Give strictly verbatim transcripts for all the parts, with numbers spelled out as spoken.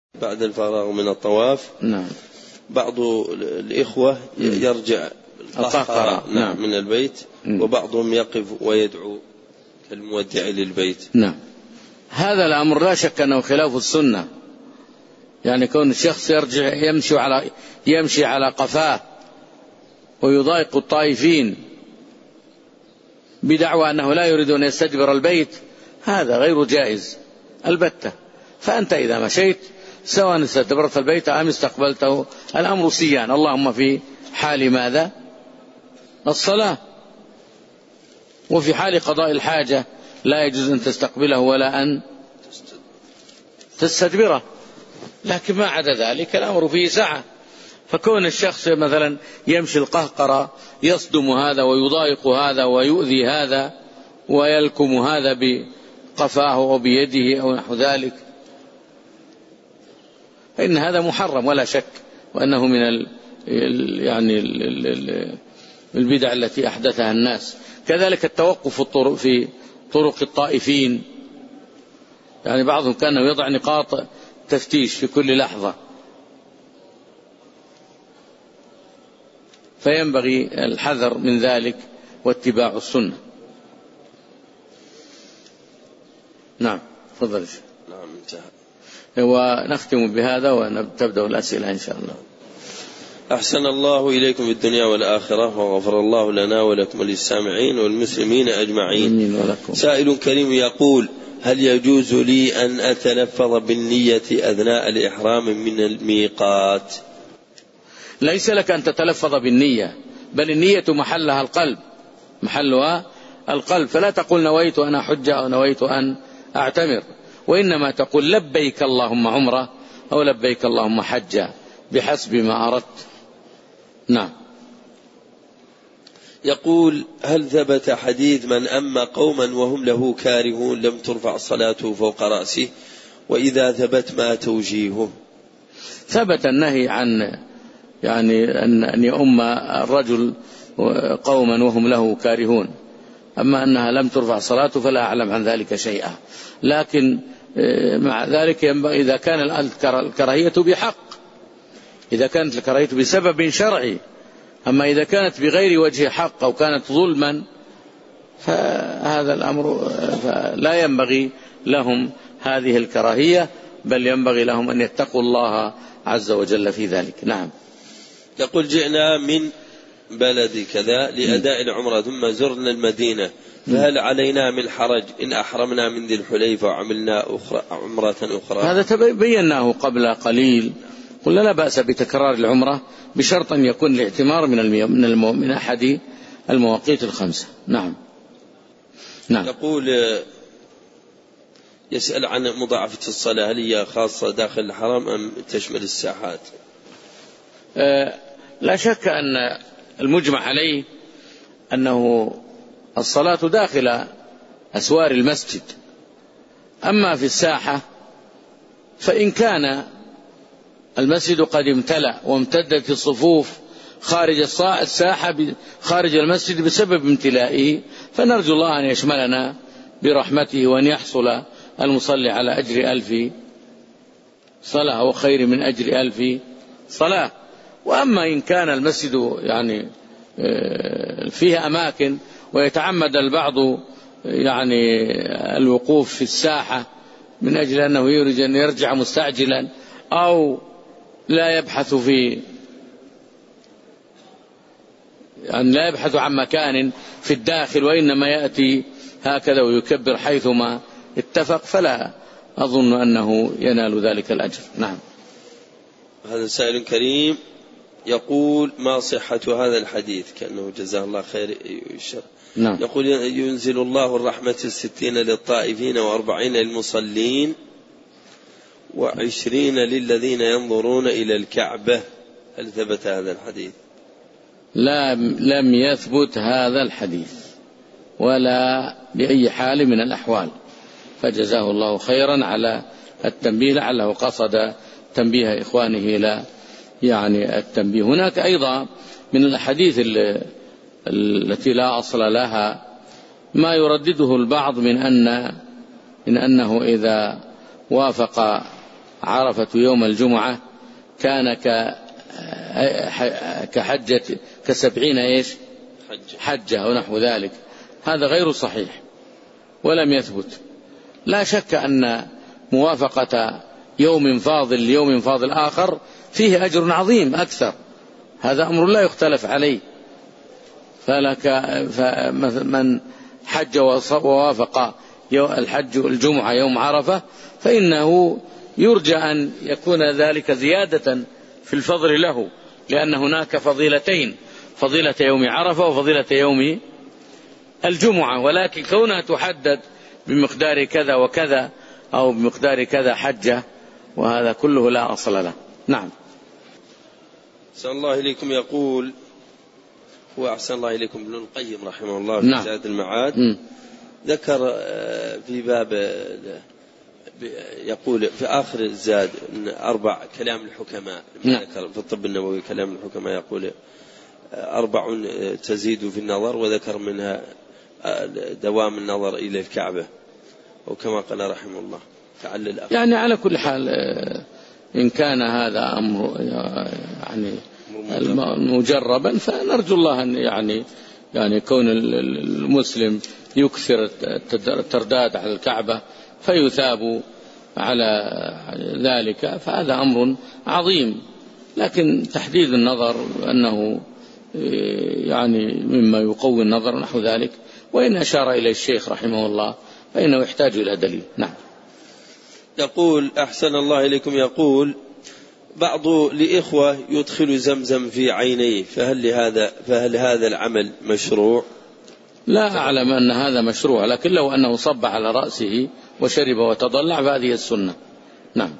بعد الفراغ من الطواف نعم بعض الإخوة يرجع القهقرة نعم من البيت وبعضهم يقف ويدعو كالمودع للبيت. نعم هذا الأمر لا شك أنه خلاف السنة، يعني كون الشخص يرجع يمشي على يمشي على قفاه ويضايق الطائفين بدعوى أنه لا يريد أن يستجبر البيت، هذا غير جائز البتة. فأنت إذا مشيت سواء استدبرت البيت أم استقبلته الأمر سيان، اللهم في حال ماذا؟ الصلاة. وفي حال قضاء الحاجة لا يجوز أن تستقبله ولا أن تستدبره، لكن ما عدا ذلك الأمر فيه سعة. فكون الشخص مثلا يمشي القهقرة يصدم هذا ويضايق هذا ويؤذي هذا ويلكم هذا بقفاه أو بيده أو نحو ذلك، فإن هذا محرم ولا شك، وأنه من ال يعني ال ال البدع التي أحدثها الناس. كذلك التوقف الطرق في طرق الطائفين، يعني بعضهم كان يضع نقاط تفتيش في كل لحظة، فينبغي الحذر من ذلك واتباع السنة. نعم تفضل. نعم انتهى. ونختم بهذا وتبدأ الأسئلة إن شاء الله. أحسن الله إليكم في الدنيا والآخرة، وغفر الله لنا ولكم وللسامعين والمسلمين أجمعين. سائل كريم يقول: هل يجوز لي أن أتلفظ بالنية أثناء الإحرام من الميقات؟ ليس لك أن تتلفظ بالنية، بل النية محلها القلب، محلها القلب، فلا تقول نويت أن أحج أو نويت أن أعتمر، وإنما تقول لبيك اللهم عمرة أو لبيك اللهم حجة بحسب ما أردت. نعم. يقول: هل ثبت حديث من أما قوما وهم له كارهون لم ترفع صلاته فوق رأسه؟ وإذا ثبت ما توجيهه؟ ثبت النهي عن يعني أن يؤم الرجل قوما وهم له كارهون، أما أنها لم ترفع صلاته فلا أعلم عن ذلك شيئا. لكن مع ذلك ينبغي إذا كان الكراهية بحق، إذا كانت الكراهية بسبب شرعي، أما إذا كانت بغير وجه حق أو كانت ظلما فهذا الأمر لا ينبغي لهم هذه الكراهية، بل ينبغي لهم أن يتقوا الله عز وجل في ذلك. نعم. يقول: جئنا من بلد كذا لأداء العمرة ثم زرنا المدينة، فهل علينا من حرج إن أحرمنا من ذي الحليفة وعملنا أخرى عمرة أخرى؟ هذا تبيناه قبل قليل، قلنا لا بأس بتكرار العمرة بشرط أن يكون الاعتمار من من المو... من أحد المواقيت الخمسة. نعم. نعم. يقول: يسأل عن مضاعفة الصلاة، هل هي خاصة داخل الحرم أم تشمل الساحات؟ أه لا شك أن المجمع عليه أنه الصلاة داخل أسوار المسجد، أما في الساحة فإن كان المسجد قد امتلأ وامتدت الصفوف خارج الساحة خارج المسجد بسبب امتلائه، فنرجو الله أن يشملنا برحمته وأن يحصل المصلي على أجر ألف صلاة وخير من أجر ألف صلاة. وأما إن كان المسجد يعني فيه أماكن ويتعمد البعض يعني الوقوف في الساحة من أجل أنه يريد أن يرجع مستعجلا أو لا يبحث في يعني لا يبحث عن مكان في الداخل وإنما يأتي هكذا ويكبر حيثما اتفق، فلا أظن أنه ينال ذلك الأجر. نعم. هذا سائل كريم يقول: ما صحة هذا الحديث؟ كأنه جزاه الله خير يشر. نعم. يقول: ينزل الله الرحمة الستين للطائفين وأربعين للمصلين وعشرين للذين ينظرون إلى الكعبة، هل ثبت هذا الحديث؟ لا، لم يثبت هذا الحديث ولا بأي حال من الأحوال، فجزاه الله خيرا على التنبيه، لعله قصد تنبيه إخوانه إلى يعني التنبيه. هناك أيضا من الحديث التي لا أصل لها ما يردده البعض من أن من أنه إذا وافق عرفة يوم الجمعة كان كحجة كسبعين إيش حجة أو نحو ذلك. هذا غير صحيح ولم يثبت. لا شك أن موافقة يوم فاضل ليوم فاضل آخر فيه أجر عظيم أكثر، هذا أمر لا يختلف عليه. فلك من حج ووافق الحج الجمعة يوم عرفة فإنه يرجى أن يكون ذلك زيادة في الفضل له، لأن هناك فضيلتين، فضيلة يوم عرفة وفضيلة يوم الجمعة، ولكن كونها تحدد بمقدار كذا وكذا أو بمقدار كذا حجة، وهذا كله لا أصل له. نعم. أحسن الله إليكم. يقول وأحسن الله إليكم ابن القيم رحمه الله في نعم. زاد المعاد م. ذكر في باب يقول في آخر الزاد أربع كلام الحكماء. نعم. ذكر في الطب النبوي كلام الحكماء يقول أربع تزيد في النظر، وذكر منها دوام النظر إلى الكعبة، وكما قال رحمه الله تعلل. يعني على كل حال إن كان هذا أمر يعني مجربا فنرجو الله أن يعني يعني كون المسلم يكثر الترداد على الكعبة فيثاب على ذلك، فهذا أمر عظيم. لكن تحديد النظر أنه يعني مما يقوي النظر نحو ذلك، وإن أشار إلى الشيخ رحمه الله فإنه يحتاج إلى دليل. نعم. يقول أحسن الله إليكم، يقول بعض لإخوة يدخل زمزم في عينيه، فهل هذا فهل هذا العمل مشروع؟ لا أعلم أن هذا مشروع، لكن لو أنه صب على رأسه وشرب وتضلع فهذه السنة. نعم.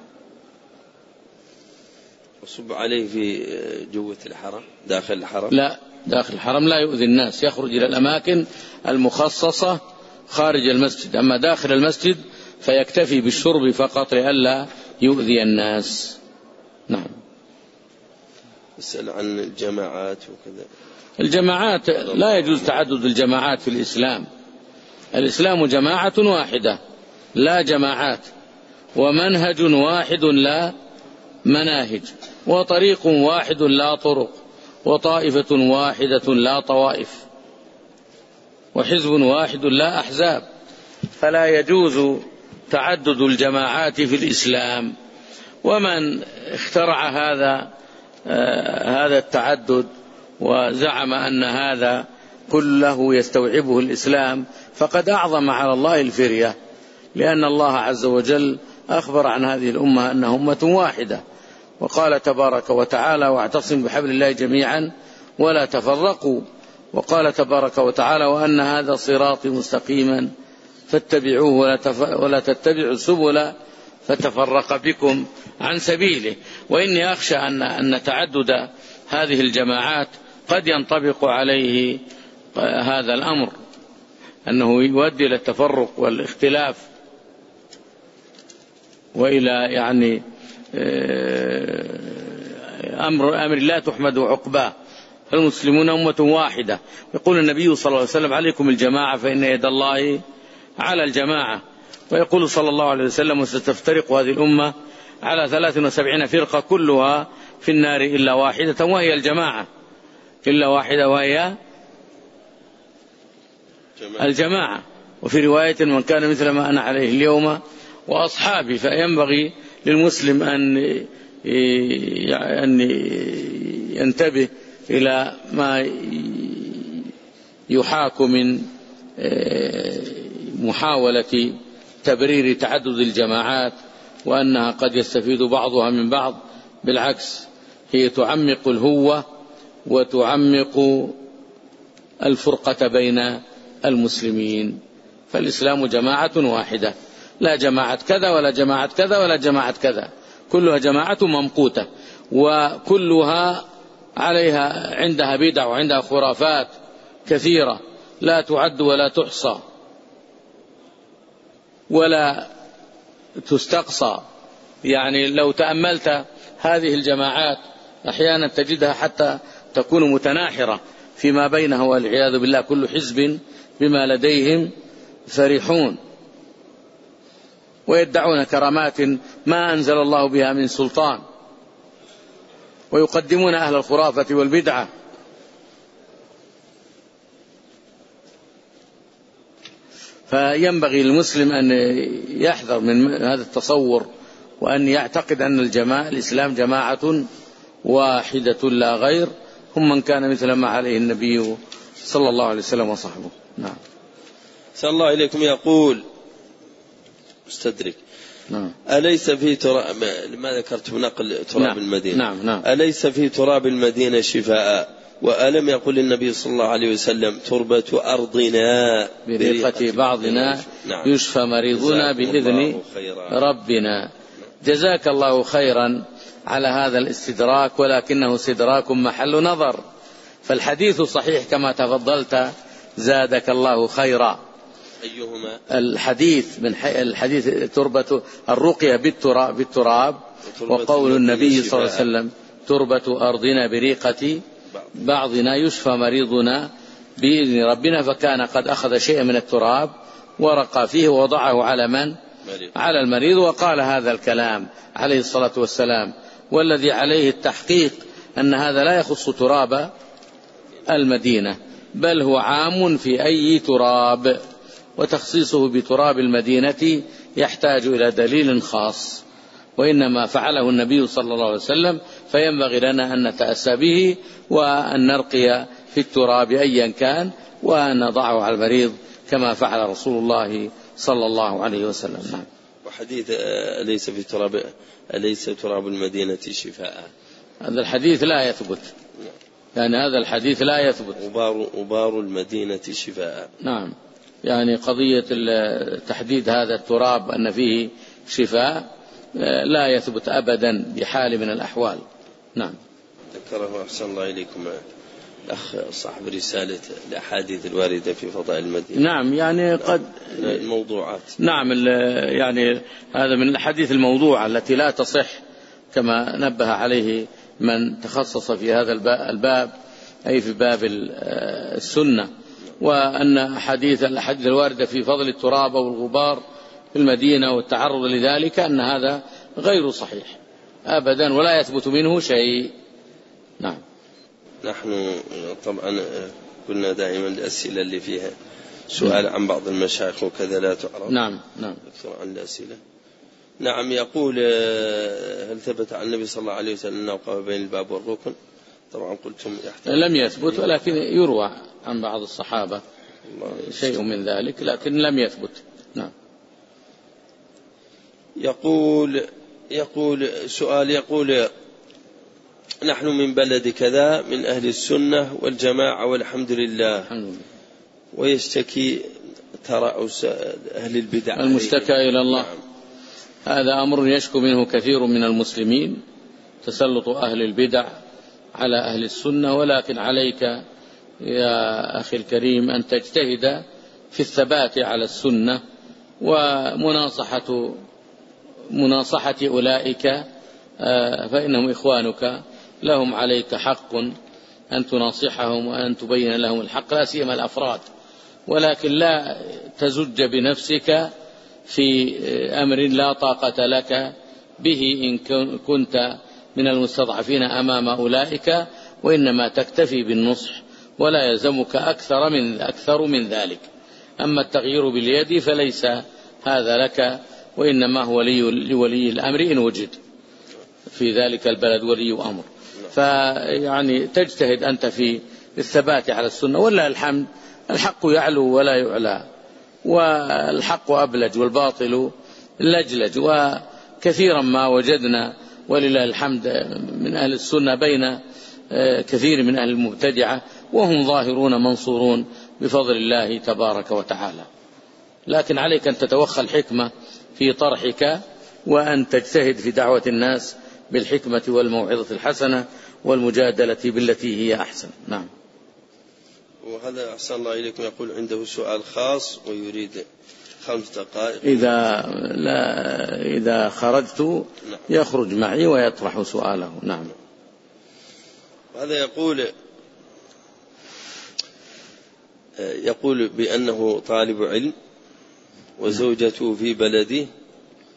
وصب عليه في جوة الحرم داخل الحرم؟ لا، داخل الحرم لا يؤذي الناس، يخرج إلى الأماكن المخصصة خارج المسجد، أما داخل المسجد فيكتفي بالشرب فقط لئلا يؤذي الناس. نعم. اسأل عن الجماعات وكذا. الجماعات لا يجوز تعدد الجماعات في الإسلام. الإسلام جماعة واحدة لا جماعات، ومنهج واحد لا مناهج، وطريق واحد لا طرق، وطائفة واحدة لا طوائف، وحزب واحد لا أحزاب. فلا يجوز تعدد الجماعات في الإسلام. ومن اخترع هذا آه هذا التعدد وزعم أن هذا كله يستوعبه الإسلام فقد أعظم على الله الفرية، لأن الله عز وجل أخبر عن هذه الأمة أنها أمة واحدة، وقال تبارك وتعالى واعتصموا بحبل الله جميعا ولا تفرقوا، وقال تبارك وتعالى وأن هذا صراطي مستقيما فاتبعوه ولا تتبعوا السبل فتفرق بكم عن سبيله. وإني أخشى أن أن تعدد هذه الجماعات قد ينطبق عليه هذا الأمر، أنه يؤدي إلى التفرق والاختلاف وإلى يعني أمر أمر لا تحمد عقباه. المسلمون أمة واحدة. يقول النبي صلى الله عليه وسلم عليكم الجماعة فإن يد الله على الجماعة. ويقول صلى الله عليه وسلم وستفترق هذه الأمة على ثلاث وسبعين فرقة كلها في النار إلا واحدة وهي الجماعة، إلا واحدة وهي الجماعة. وفي رواية من كان مثل ما أنا عليه اليوم وأصحابي. فينبغي للمسلم أن أن ينتبه إلى ما يحاك من محاولة تبرير تعدد الجماعات، وأنها قد يستفيد بعضها من بعض. بالعكس، هي تعمق الهوة وتعمق الفرقة بين المسلمين. فالإسلام جماعة واحدة، لا جماعة كذا ولا جماعة كذا ولا جماعة كذا، كلها جماعة ممقوتة، وكلها عليها عندها بدع وعندها خرافات كثيرة لا تعد ولا تحصى ولا تستقصى. يعني لو تأملت هذه الجماعات أحيانا تجدها حتى تكون متناحرة فيما بينها والعياذ بالله، كل حزب بما لديهم فرحون. ويدعون كرامات ما أنزل الله بها من سلطان، ويقدمون أهل الخرافة والبدعة. فينبغي للمسلم أن يحذر من هذا التصور، وأن يعتقد أن الجماعة الإسلام جماعة واحدة لا غير، هم من كان مثل ما عليه النبي صلى الله عليه وسلم وصحبه. نعم. صلى الله عليكم. يقول استدرك. نعم. أليس في تراب، ما ذكرت بنقل تراب نعم. المدينة. نعم. نعم. أليس في تراب المدينة شفاء؟ وألم يقول النبي صلى الله عليه وسلم تربة أرضنا بريقة بعضنا نعم. يشفى مريضنا بإذن ربنا. جزاك الله خيرا على هذا الاستدراك، ولكنه استدراك محل نظر، فالحديث صحيح كما تفضلت زادك الله خيرا. أيهما؟ الحديث من الحديث تربة الرقية بالتراب, بالتراب وقول النبي صلى الله عليه وسلم تربة أرضنا بريقة بعضنا يشفى مريضنا بإذن ربنا، فكان قد أخذ شيئا من التراب ورقى فيه ووضعه على من؟ على المريض، وقال هذا الكلام عليه الصلاة والسلام. والذي عليه التحقيق أن هذا لا يخص تراب المدينة، بل هو عام في أي تراب، وتخصيصه بتراب المدينة يحتاج إلى دليل خاص، وإنما فعله النبي صلى الله عليه وسلم، فينبغي لنا أن نتأسى به وأن نرقي في التراب أيا كان، وأن نضعه على المريض كما فعل رسول الله صلى الله عليه وسلم. نعم. وحديث أليس في تراب أليس تراب المدينة شفاء، هذا الحديث لا يثبت، يعني هذا الحديث لا يثبت. أبار, أبار المدينة شفاء. نعم. يعني قضية تحديد هذا التراب أن فيه شفاء لا يثبت أبدا بحال من الأحوال. نعم. ذكره أحسن الله إليكم الأخ صاحب رسالة الأحاديث الواردة في فضائل المدينة. نعم. يعني قد الموضوعات. نعم. يعني هذا من الحديث الموضوعة التي لا تصح، كما نبه عليه من تخصص في هذا الباب، أي في باب السنة، وأن حديث الأحاديث الواردة في فضل التراب والغبار في المدينة والتعرض لذلك أن هذا غير صحيح أبدا، ولا يثبت منه شيء. نعم. نحن طبعا قلنا دائما الأسئلة اللي فيها سؤال عن بعض المشايخ وكذا لا تعرف. نعم. نعم. أكثر عن الأسئلة. نعم. يقول هل ثبت عن النبي صلى الله عليه وسلم أنه وقف بين الباب والركن؟ طبعا قلتم لم يثبت، ولكن يروى عن بعض الصحابة شيء من ذلك، لكن لم يثبت. نعم. يقول يقول سؤال يقول نحن من بلد كذا من أهل السنة والجماعة والحمد لله، ويشتكي ترأس أهل البدع، المشتكى إلى الله. نعم. هذا أمر يشكو منه كثير من المسلمين، تسلط أهل البدع على أهل السنة، ولكن عليك يا أخي الكريم أن تجتهد في الثبات على السنة، ومناصحة مناصحة أولئك فإنهم إخوانك، لهم عليك حق أن تناصحهم وأن تبين لهم الحق، لا سيما الأفراد، ولكن لا تزج بنفسك في أمر لا طاقة لك به إن كنت من المستضعفين أمام أولئك، وإنما تكتفي بالنصح، ولا يلزمك أكثر من أكثر من ذلك. أما التغيير باليد فليس هذا لك، وإنما هو لولي الأمر إن وجد في ذلك البلد ولي أمر. فيعني تجتهد أنت في الثبات على السنة، ولا الحمد الحق يعلو ولا يعلى، والحق أبلج والباطل لجلج، وكثيرا ما وجدنا ولله الحمد من أهل السنة بين كثير من أهل المبتدعة، وهم ظاهرون منصورون بفضل الله تبارك وتعالى. لكن عليك أن تتوخى الحكمة في طرحك، وأن تجتهد في دعوة الناس بالحكمة والموعظة الحسنة والمجادلة بالتي هي أحسن. نعم. وهذا أحسن الله إليكم يقول عنده سؤال خاص ويريد خمس دقائق. إذا لا إذا خرجت يخرج معي ويطرح سؤاله. نعم. هذا يقول يقول بأنه طالب علم وزوجته في بلده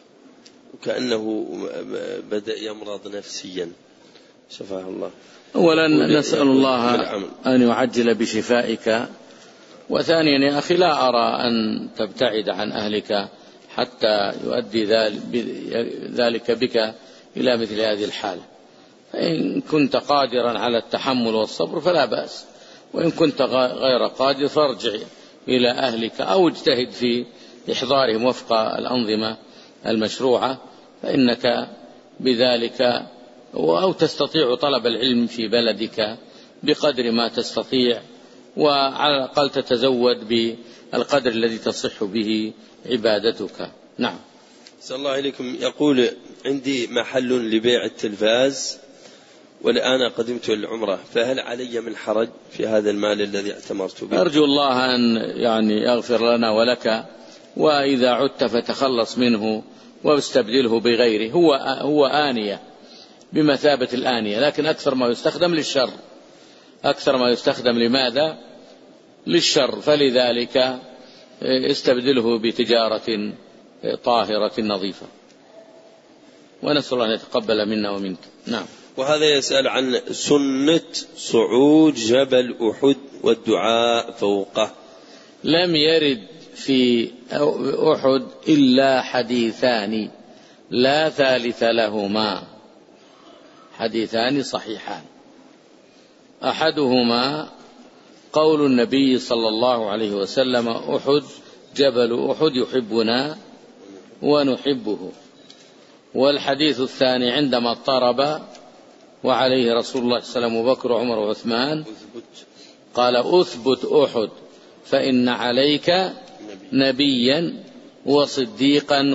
وكأنه بدأ يمرض نفسيا شفاه الله. أولا نسأل الله أن يعجل بشفائك، وثانيا يا أخي لا أرى أن تبتعد عن أهلك حتى يؤدي ذلك بك إلى مثل هذه الحالة. فإن كنت قادرا على التحمل والصبر فلا بأس، وإن كنت غير قادر فارجع إلى أهلك أو اجتهد في إحضارهم وفق الأنظمة المشروعة، فإنك بذلك أو تستطيع طلب العلم في بلدك بقدر ما تستطيع، وعلى الأقل تتزود بالقدر الذي تصح به عبادتك. نعم. صلى الله عليكم. يقول عندي محل لبيع التلفاز والآن قدمت العمرة، فهل علي من حرج في هذا المال الذي اعتمرت به؟ أرجو الله أن يعني يغفر لنا ولك، وإذا عدت فتخلص منه واستبدله بغيره. هو هو آنية بمثابة الآنية، لكن أكثر ما يستخدم للشر. أكثر ما يستخدم لماذا؟ للشر، فلذلك استبدله بتجارة طاهرة نظيفة، ونسأل الله أن يتقبل منا ومنك. نعم. وهذا يسأل عن سنة صعود جبل أحد والدعاء فوقه. لم يرد في أحد إلا حديثان لا ثالث لهما، حديثان صحيحان. أحدهما قول النبي صلى الله عليه وسلم: أحد جبل أحد يحبنا ونحبه. والحديث الثاني عندما اضطرب وعليه رسول الله صلى الله عليه وسلم وبكر وعمر وعثمان قال: أثبت أحد فإن عليك نبيا وصديقا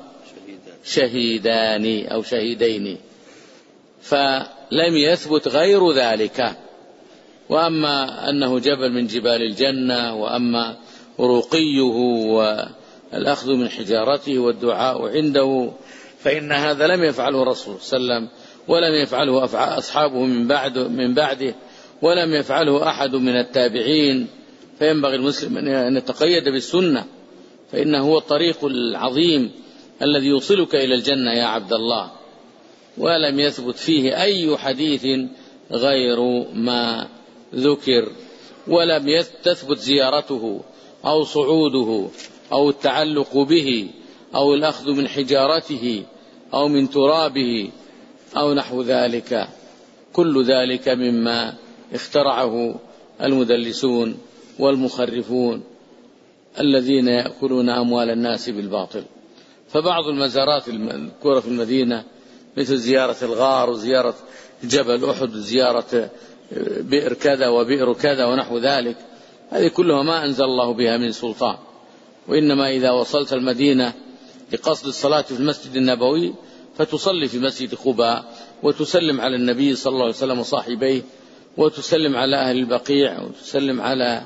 وشهيدان أو شهيدين. فلم يثبت غير ذلك. وأما أنه جبل من جبال الجنة، وأما رقيه والأخذ من حجارته والدعاء عنده، فإن هذا لم يفعله الرسول صلى الله عليه وسلم، ولم يفعله أصحابه من بعد من بعده، ولم يفعله أحد من التابعين. فينبغي المسلم أن يتقيد بالسنة، فإنه هو الطريق العظيم الذي يوصلك إلى الجنة يا عبد الله. ولم يثبت فيه أي حديث غير ما ذكر، ولم تثبت زيارته أو صعوده أو التعلق به أو الأخذ من حجارته أو من ترابه أو نحو ذلك. كل ذلك مما اخترعه المدلسون والمخرفون الذين يأكلون أموال الناس بالباطل. فبعض المزارات المذكورة في المدينة مثل زيارة الغار وزيارة جبل أحد وزيارة بئر كذا وبئر كذا ونحو ذلك، هذه كلها ما أنزل الله بها من سلطان. وإنما إذا وصلت المدينة لقصد الصلاة في المسجد النبوي فتصلي في مسجد قباء، وتسلم على النبي صلى الله عليه وسلم وصاحبيه، وتسلم على أهل البقيع، وتسلم على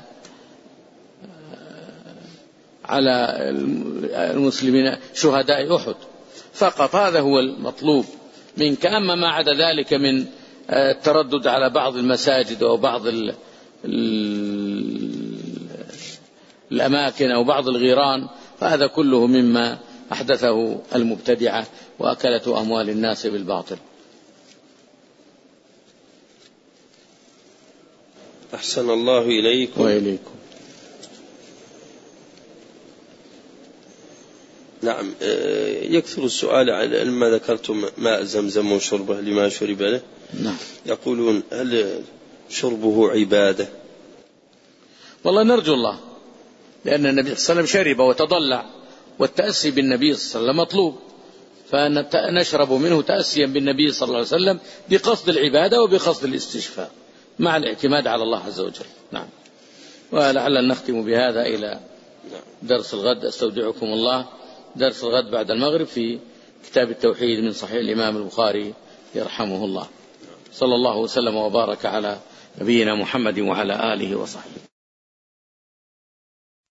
على المسلمين شهداء أحد فقط. هذا هو المطلوب منك. أما ما عدا ذلك من التردد على بعض المساجد أو بعض الأماكن أو بعض الغيران، فهذا كله مما أحدثه المبتدعة وأكلته أموال الناس بالباطل. أحسن الله إليكم وإليكم. نعم. يكثر السؤال على ما ذكرتم ماء زمزم وشربه لما شرب له. نعم. يقولون هل شربه عبادة؟ والله نرجو الله، لأن النبي صلى الله عليه وسلم شرب وتضلع، والتأسي بالنبي صلى الله عليه وسلم مطلوب، فنشرب منه تأسيا بالنبي صلى الله عليه وسلم بقصد العبادة وبقصد الاستشفاء مع الاعتماد على الله عز وجل. نعم. ولعل نختم بهذا إلى درس الغد. أستودعكم الله. درس الغد بعد المغرب في كتاب التوحيد من صحيح الإمام البخاري يرحمه الله. صلى الله وسلم وبارك على نبينا محمد وعلى آله وصحبه.